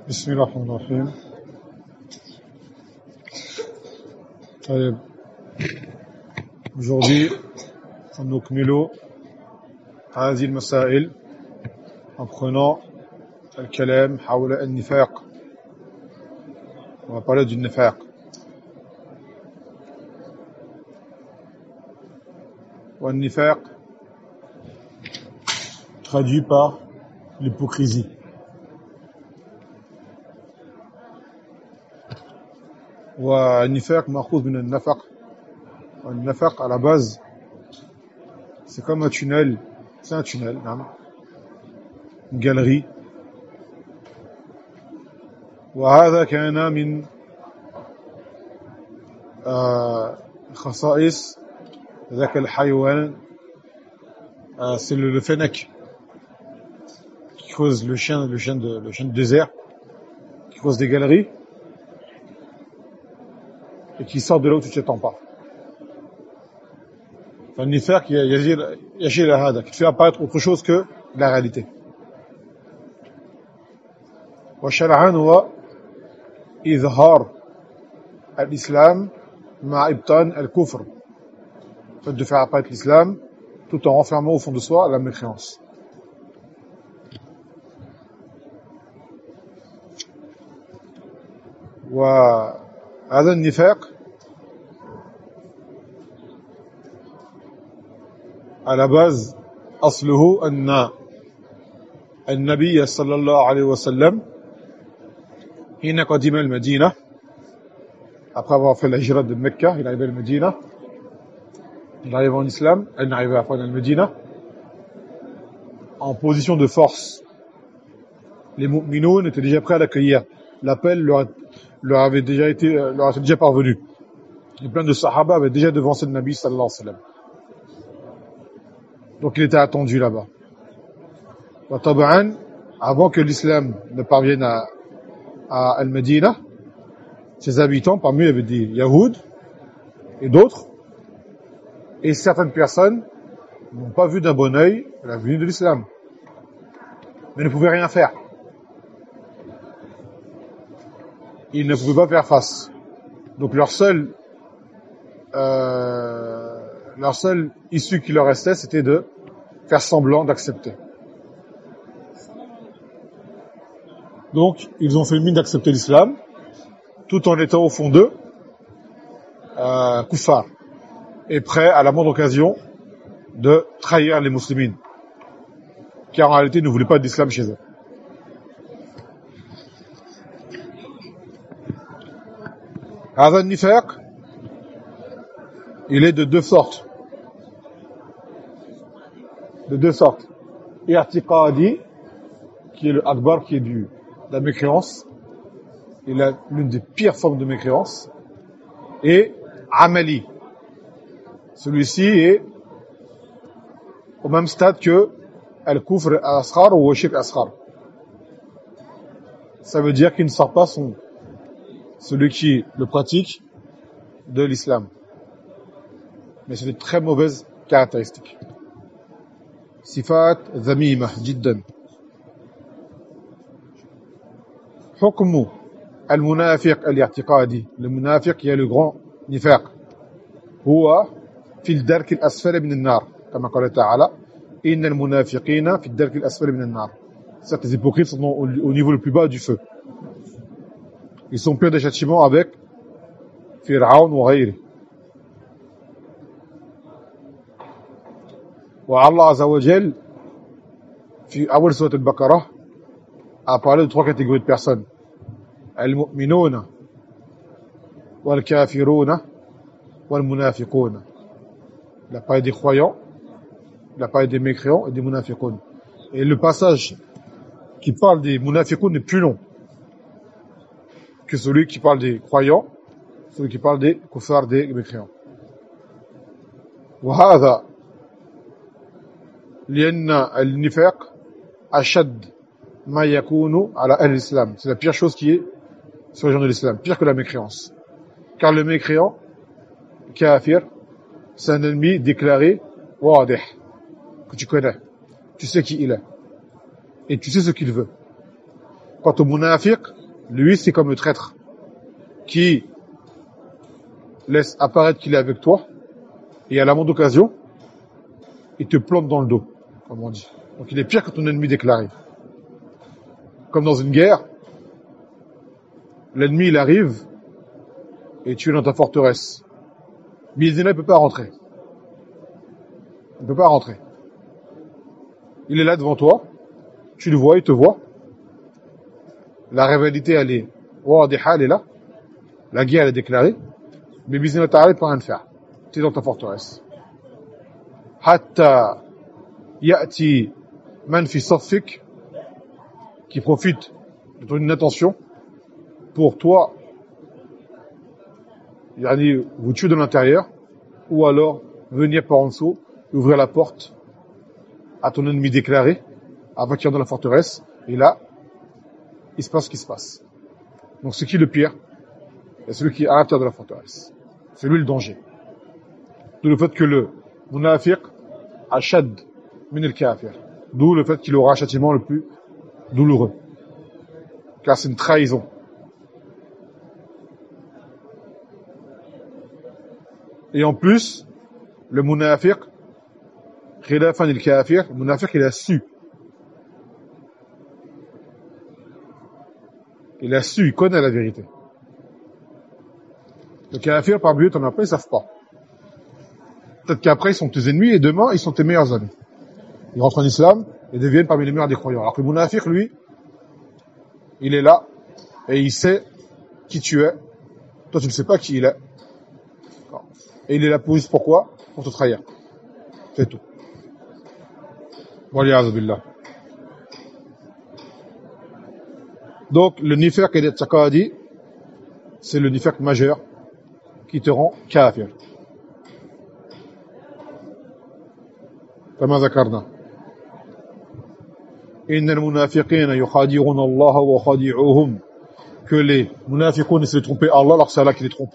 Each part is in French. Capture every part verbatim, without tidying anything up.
Bismillah ar-Rahman ar-Rahim. طيب. Aujourd'hui, نكمل هذه المسائل en prenant الكلام حول النفاق. On va parler du nifaq. والنفاق traduit par l'hypocrisie. والنفاق مأخوذ من النفق. والنفق à la base c'est comme un tunnel, c'est un tunnel, une galerie. وهذا كان من خصائص ذاك الحيوان, c'est le, le fennec qui creuse le chien, le chien de, le chien de désert, qui creuse des galeries et qui sort de là où tu ne t'attends pas. فالنفاق يجير يشير إلى هذا, qui fait apparaître autre chose que la réalité. وشرعا هو إظهار الإسلام مع إبطان الكفر. Le fait de faire apparaître l'islam tout en renfermant au fond de soi la mécréance. وهذا النفاق à la base أصله أن النبي صلى الله عليه وسلم حين قدم المدينة, après avoir fait la hijra de Mecca, il arrive à la Médina, il arrive en islam, il arrive à la Médina en position de force. Les mu'minoun étaient déjà prêts à l'accueillir. L'appel leur, leur avait déjà été, leur était déjà parvenu. Et plein de sahaba avaient déjà devancé le Nabi sallallahu alayhi wa sallam. Donc il était attendu là-bas. Wa tab'an, avant que l'islam ne parvienne à, à Al-Médina, ses habitants, parmi eux, il y avait des Yahouds et d'autres, et certaines personnes n'ont pas vu d'un bon œil la venue de l'islam, mais ne pouvaient rien faire. Ils ne pouvaient pas faire face. Donc leur seul, euh, leur seule issue qui leur restait, c'était de faire semblant d'accepter. Donc ils ont fait mine d'accepter l'islam, tout en étant au fond d'eux euh, kuffar, et prêts à la moindre occasion de trahir les musulmans, car en réalité ils ne voulaient pas d'islam chez eux. هذا النفاق, il est de deux sortes. De deux sortes. I'tiqadi, qui est le akbar, qui est du, de la mécréance, il a l'une des pires formes de mécréance, et amali. Celui-ci est au même stade que al-kufr al-asghar ou al-shirk al-asghar. Ça veut dire qu'il ne sort pas son, celui qui le pratique de l'islam. Mais c'est de très mauvaises caractéristiques. Sifat dhamima jiddan. Hukmu al-munafiq al-i'tiqadi. Le munafiq qui est le grand nifaq. Huwa fi al-dark al-asfal min an-nar. Comme قال تعالى إن المنافقين في الدرك الأسفل من النار. Certains hypocrites sont au, au niveau le plus bas du feu. Ils sont pires de châtiment avec Fir'aun ou غيره. والله عز وجل في أول سورة البقرة a parlé de trois catégories de personnes. المؤمنون والكافرون والمنافقون. Il a parlé des croyants, il a parlé des mécréants et des munafiqun. Et le passage qui parle des munafiqun est plus long que celui qui parle des croyants, celui qui parle des kuffar, des mécréants. وهذا لأن النفاق أشد ما يكون على أهل الإسلام. C'est la pire chose qui est sur les gens de l'islam, pire que la mécréance. Car le mécréant, kafir, c'est un ennemi déclaré, wadih, que tu connais, tu sais qui il est, et tu sais ce qu'il veut. Quant au munafiq, lui, c'est comme le traître qui laisse apparaître qu'il est avec toi et à la moindre occasion, il te plante dans le dos, comme on dit. Donc il est pire que ton ennemi déclaré. Comme dans une guerre, l'ennemi il arrive et tu es dans ta forteresse. Mais il ne peut pas rentrer. Il ne peut pas rentrer. Il est là devant toi, tu le vois, il te voit. La rivalité, elle est, elle est là. La guerre, elle est déclarée. Mais Bismillah ta'ala, il ne peut rien faire. Tu es dans ta forteresse. Hatta ya'ti man fi saffik, qui profite de ton inattention pour toi, yani, vous tuer de l'intérieur, ou alors venir par en dessous, ouvrir la porte à ton ennemi déclaré, avant qu'il entre dans la forteresse, et là, il se passe ce qui se passe. Donc c'est qui le pire? C'est celui qui est à l'intérieur de la forteresse. C'est lui le danger. D'où le fait que le munafiq ashad min al-kafir. D'où le fait qu'il aura un châtiment le plus douloureux. Car c'est une trahison. Et en plus, le munafiq, khilafan al-kafir, le munafiq il a su. Il a su, il connaît la vérité. Le kafir, parmi eux, t'en as pas, ils savent pas. Peut-être qu'après, ils sont tes ennemis et demain, ils sont tes meilleurs amis. Ils rentrent en islam et deviennent parmi les meilleurs des croyants. Alors que le munafiq, lui, il est là et il sait qui tu es. Toi, tu ne sais pas qui il est. Et il est là pour juste pourquoi? Pour te trahir. C'est tout. Waliyaz billah. Donc, le nifaq et le c'est le nifaq majeur qui te rend kafir. كما ذكرنا إن المنافقين يخادعون الله وخادعوهم, que les munafiqoun essaient de tromper Allah alors que c'est Allah qui les trompe.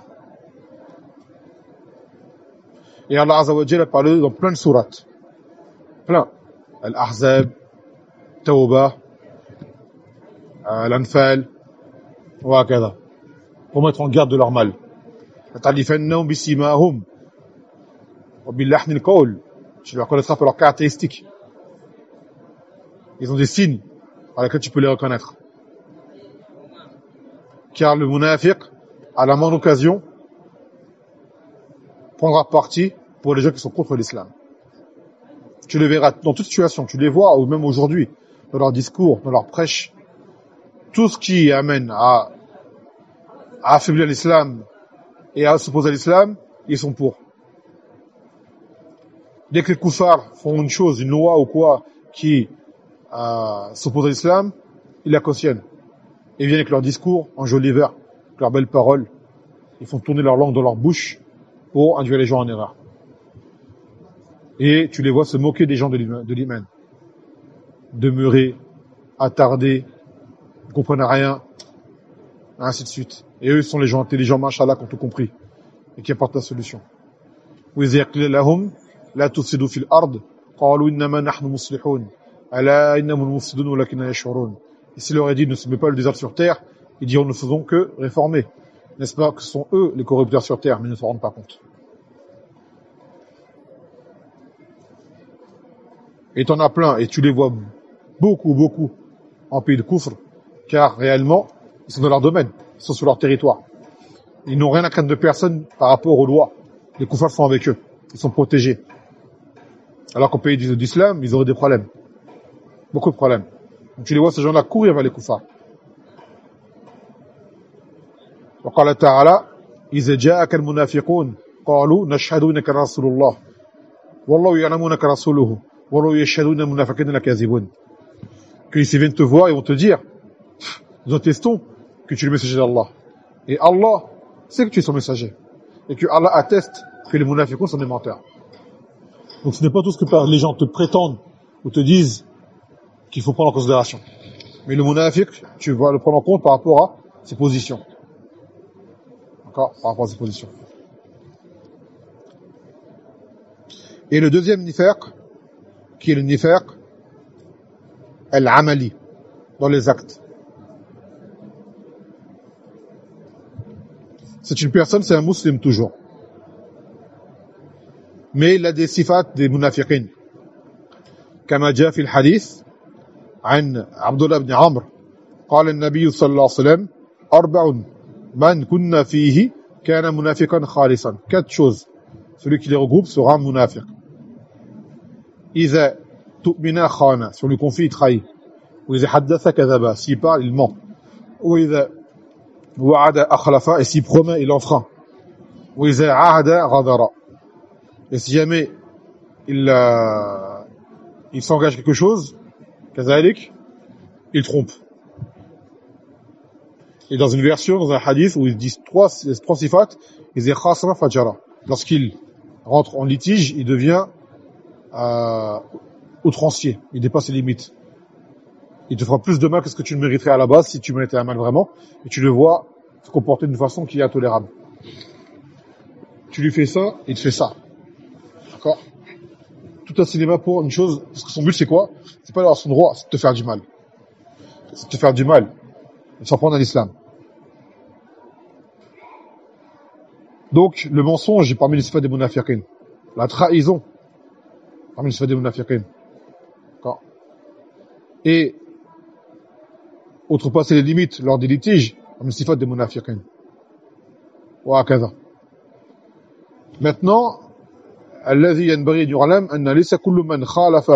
Et Allah Azza wa Jalla a parlé dans plein de sourates, plein, Al-Ahzab, Tawbah, Al-Anfal, wa kada, pour mettre en garde de leur mal. لَتَعْرِفَنَّهُمْ بِسِيمَاهُمْ وَبِاللَّحْنِ الْقَوْلِ, tu les reconnaîtras par leurs caractéristiques. Ils ont des signes par lesquels tu peux les reconnaître. Car le munafiq, à la moindre occasion, prendra parti pour les gens qui sont contre l'islam. Tu le verras dans toute situation, tu les vois, ou même aujourd'hui, dans leur discours, dans leur prêche, tout ce qui amène à, à affaiblir l'islam et à s'opposer à l'islam, ils sont pour. Dès que les koufars font une chose, une loi ou quoi, qui euh, s'oppose à l'islam, ils la cautionnent. Ils viennent avec leur discours enjoliveurs, avec leurs belles paroles. Ils font tourner leur langue dans leur bouche pour induire les gens en erreur. Et tu les vois se moquer des gens de l'iman. Demeurer, attarder, ne comprennent rien, ainsi de suite. Et eux sont les gens intelligents, machallah, qui ont tout compris et qui apportent la solution. لا تفسدوا في الأرض قالوا إنما نحن مصلحون ألا إنهم المفسدون ولكن لا يشعرون. Et s'il leur a dit ne se met pas le désordre sur terre, ils diront ne faisons que réformer. N'est-ce pas que ce sont eux les corrupteurs sur terre, mais ils ne s'en rendent pas compte. Et t'en as plein, et tu les vois beaucoup, beaucoup en pays de Koufr, car réellement, ils sont dans leur domaine, ils sont sur leur territoire. Ils n'ont rien à craindre de personne par rapport aux lois. Les Koufars sont avec eux, ils sont protégés. Alors qu'au pays d'islam, ils auraient des problèmes. Beaucoup de problèmes. Donc tu les vois, ces gens-là, courir vers les koufars. وقال تعالى إذا جاءك المنافقون قالوا نشهد إنك رسول الله والله يعلم إنك رسوله والله يشهد إن المنافقين لكاذبون. Qu'ils viennent te voir et vont te dire, nous attestons que tu es le messager d'Allah. Et Allah sait que tu es son messager. Et que Allah atteste que les munafiqoun sont des menteurs. Donc ce n'est pas tout ce que les gens te prétendent ou te disent qu'il faut prendre en considération. Mais le munafiq, tu vas le prendre en compte par rapport à ses positions. D'accord ? Par rapport à ses positions. Et le deuxième nifaq, qui est le nifaq al-amali, dans les actes. c'est une personne, c'est un musulman toujours. Mais il a des sifat des munafiqin. كما جاء في الحديث عن عبد الله بن عمرو قال النبي صلى الله عليه وسلم أربع من كنا فيه كان منافقا خالصا. Quatre choses. Celui qui les regroupe sera un munafiq. إذا تؤمن خان. Si on lui confie, il trahit. وإذا حدث كذب. S'il parle, il ment. وإذا وعد أخلف. Et s'il promet, il enfreint. وإذا عاهد غدر. Et si jamais il, euh, il s'engage quelque chose, كذلك, il trompe. Et dans une version, dans un hadith, où ils disent trois, trois sifat, ils disent khasra fajara. Lorsqu'il rentre en litige, il devient euh, outrancier, il dépasse les limites. Il te fera plus de mal que ce que tu ne mériterais à la base, si tu méritais un mal vraiment, et tu le vois se comporter d'une façon qui est intolérable. Tu lui fais ça, il te fait ça. D'accord? Tout un cinéma pour une chose, parce que son but c'est quoi? C'est pas d'avoir son droit, c'est de te faire du mal. C'est de te faire du mal. Et s'en prendre à l'islam. Donc, le mensonge est parmi les sifat des munafiqin. La trahison, parmi les sifat des munafiqin. D'accord? Et, outrepasser les limites lors des litiges, parmi les sifat des munafiqin. Wa hakadha. Maintenant, الذي ينبغي أن يعلم أن ليس كل من خالف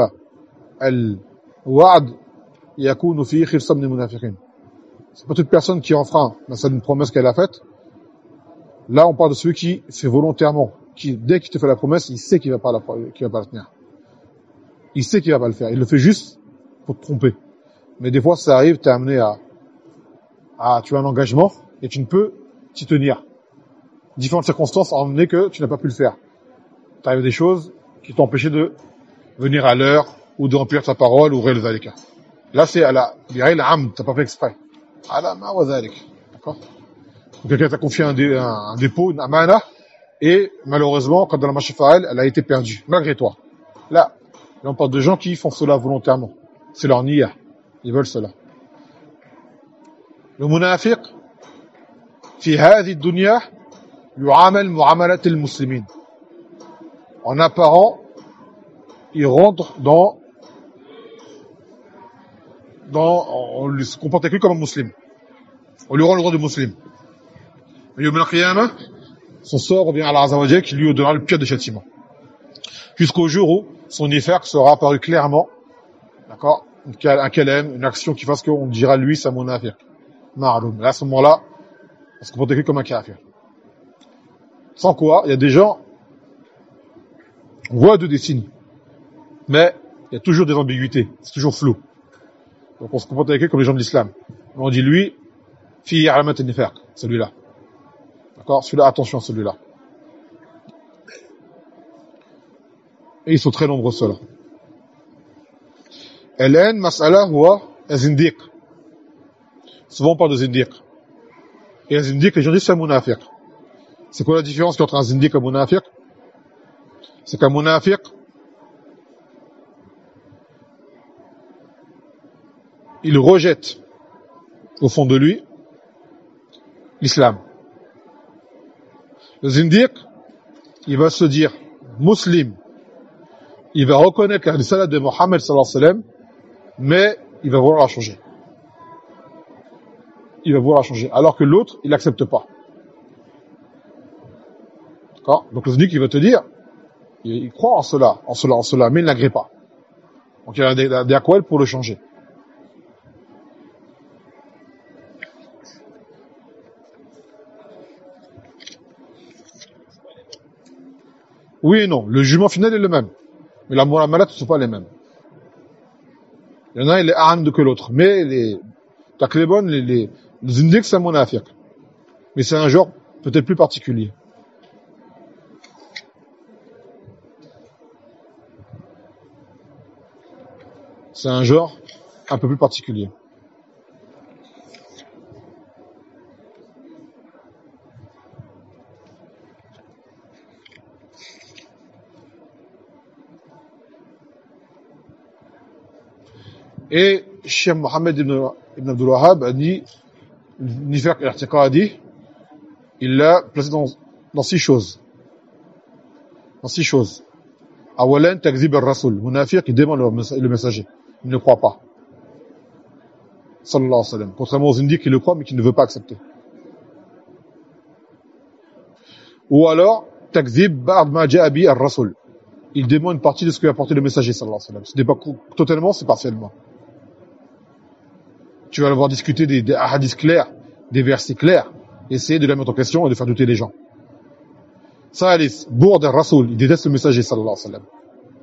الوعد يكون فيه خرصة من المنافقين. C'est pas toute personne qui enfreint une promesse qu'elle a faite. Là, on parle de celui qui fait volontairement, qui dès qu'il te fait la promesse, il sait qu'il va pas la, qu'il va pas la tenir. Il sait qu'il va pas le faire. Il le fait juste pour te tromper. Mais des fois, ça arrive, t'es amené à, à, tu as un engagement et tu ne peux t'y tenir. Différentes circonstances ont amené que tu n'as pas pu le faire. T'arrives des choses qui t'ont empêché de venir à l'heure ou de remplir ta parole ou réaliser les cas. Là, c'est à la, t'as pas fait exprès. D'accord? Quelqu'un t'a confié un, dé, un, un dépôt, une amana, et malheureusement, quand dans la marche elle, elle a été perdue, malgré toi. Là, là, on parle de gens qui font cela volontairement. C'est leur niya. Ils veulent cela. Le munafiq, fi hadhi dunya, yu'amal mu'amalat al-muslimin. En apparent, il rentre dans, dans, on lui se comporte avec lui comme un musulman. On lui rend le droit de musulman. Mais Yawm al-Qiyamah, son sort revient à Allah Azza wa Jalla qui lui donnera le pire des châtiments. Jusqu'au jour où son nifaq sera apparu clairement, d'accord, un kalem, une action qui fasse qu'on dira lui, c'est un munafiq. Ma'aloum. À ce moment-là, on se comporte avec lui comme un kafir. Sans quoi, il y a des gens, on voit deux des signes, mais il y a toujours des ambiguïtés, c'est toujours flou. Donc on se comporte avec eux comme les gens de l'islam. On dit lui, fi alamat al-nifaq, celui-là. D'accord? Celui-là, attention à celui-là. Et ils sont très nombreux ceux-là. Al-an mas'ala huwa az-zindiq. Souvent on parle de zindiq. Et un zindiq, les gens disent c'est un munafiq. C'est quoi la différence entre un zindiq et un munafiq? C'est qu'un munafiq, il rejette au fond de lui l'islam. Le zindiq, il va se dire musulman, il va reconnaître la risalat de Mohammed sallallahu alayhi wa sallam, mais il va vouloir la changer. Il va vouloir la changer, alors que l'autre, il n'accepte pas. D'accord? Donc le zindiq, il va te dire, il, il croit en cela, en cela, en cela, mais il n'agrée pas. Donc il y a des, des aqwal pour le changer. Oui et non. Le jugement final est le même. Mais la muamalat ne sont pas les mêmes. Il y en a, il est a'am que l'autre. Mais les taklebon, les, les, les zindiq, c'est un munafiq. Mais c'est un genre peut-être plus particulier. C'est un genre un peu plus particulier. Et Cheikh Mohammed ibn, ibn Abdul Wahhab a dit nifaq i'tiqadi il l'a placé dans, dans six choses. Dans six choses. Awalan takzib al-rasul. Munafiq, il demande le messager. Il ne croit pas. Sallallahu alayhi wa sallam. Contrairement aux indiques qui le croient, mais qui ne veut pas accepter. Ou alors, takzib ba'd ma ja'a bi ar-rasul. Il dément une partie de ce que a apporté le messager, sallallahu alayhi wa sallam. Ce n'est pas totalement, c'est partiellement. Tu vas le voir discuter des, des hadiths clairs, des versets clairs, essayer de les mettre en question et de faire douter les gens. Salis, bourd ar-rasul, il déteste le messager, sallallahu alayhi wa sallam.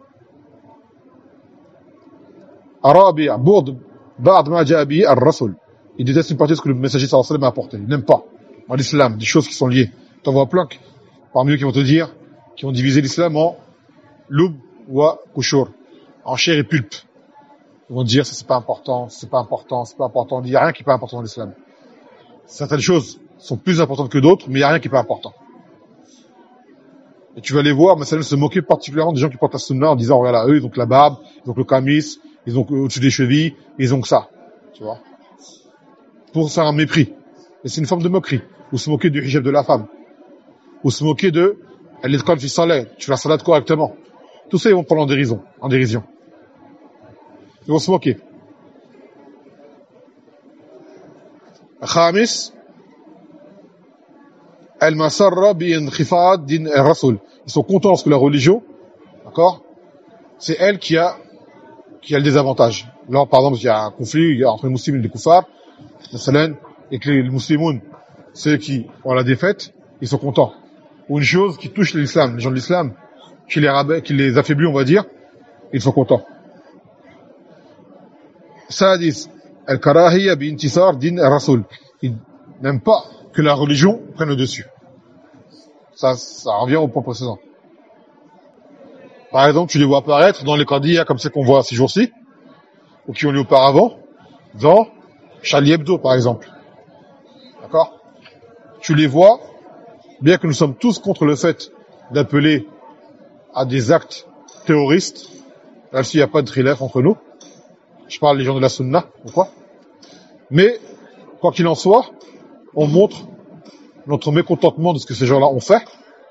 Arabi, bourd ba'd ma ja'a bi ar-rasul. Il déteste une partie de ce que le messager, sallallahu alayhi wa sallam a apporté. Il n'aime pas. En l'islam, des choses qui sont liées. T'en vois plein parmi eux qui vont te dire, qui vont diviser l'islam en lub wa kushur, en chair et pulpe. Ils vont dire, ça c'est pas important, c'est pas important, c'est pas important. Il n'y a rien qui est pas important dans l'islam. Certaines choses sont plus importantes que d'autres, mais il n'y a rien qui est pas important. Et tu vas les voir, mais ça se moquer particulièrement des gens qui portent la sunna en disant, regarde là, eux, ils ont que la barbe, ils ont que le camis, ils ont que au-dessus des chevilles, ils ont que ça. Tu vois. Pour ça, un mépris. Et c'est une forme de moquerie. Ou se moquer du hijab de la femme. Ou se moquer de, elle est quand fi salat, tu fais la salade correctement. Tout ça, ils vont prendre en dérision, en dérision. Ils vont se moquer. Khamis, al-masarra bi-inkhifad din ar-rasul. Ils sont contents lorsque la religion, d'accord, c'est elle qui a, qui a le désavantage. Là, par exemple, il y a un conflit entre les musulmans et les koufars, et que les musulmans, ceux qui ont la défaite, ils sont contents. Ou une chose qui touche l'islam, les gens de l'islam, qui les rabaisse, qui les affaiblit, on va dire, ils sont contents. Sadis, al-karahiyya bi-intisar din ar-rasul. Ils n'aiment pas que la religion prenne le dessus. Ça, ça revient au point précédent. Par exemple, tu les vois apparaître dans les qadiyas comme ceux qu'on voit ces jours-ci, ou qui ont lieu auparavant, dans Charlie Hebdo, par exemple. D'accord? Tu les vois, bien que nous sommes tous contre le fait d'appeler à des actes terroristes, là-dessus il n'y a pas de thriller entre nous. Je parle des gens de la sunna, ou quoi. Mais, quoi qu'il en soit, on montre notre mécontentement de ce que ces gens-là ont fait,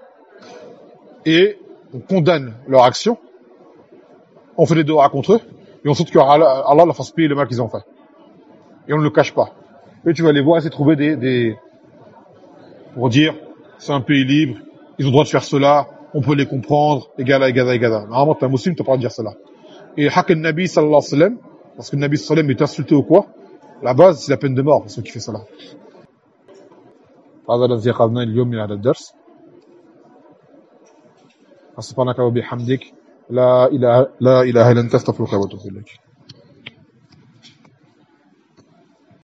et on condamne leur action, on fait des doigts contre eux, et on souhaite que Allah, Allah leur fasse payer le mal qu'ils ont fait. Et on ne le cache pas. Et tu vas les voir essayer de trouver des, des, pour dire, c'est un pays libre, ils ont le droit de faire cela, on peut les comprendre, égala, égala, égala. Normalement, t'es un musulman, t'as pas le droit de dire cela. Et haq al-Nabi sallallahu alayhi wa sallam, parce que le Nabi sallallahu alayhi wa sallam est insulté ou quoi, la base, c'est la peine de mort pour ceux qui font cela. هذا الذي أخذناه اليوم من هذا الدرس. سبحانك وبحمدك لا إله لا إله إلا أنت أستغفرك وأتوب إليك.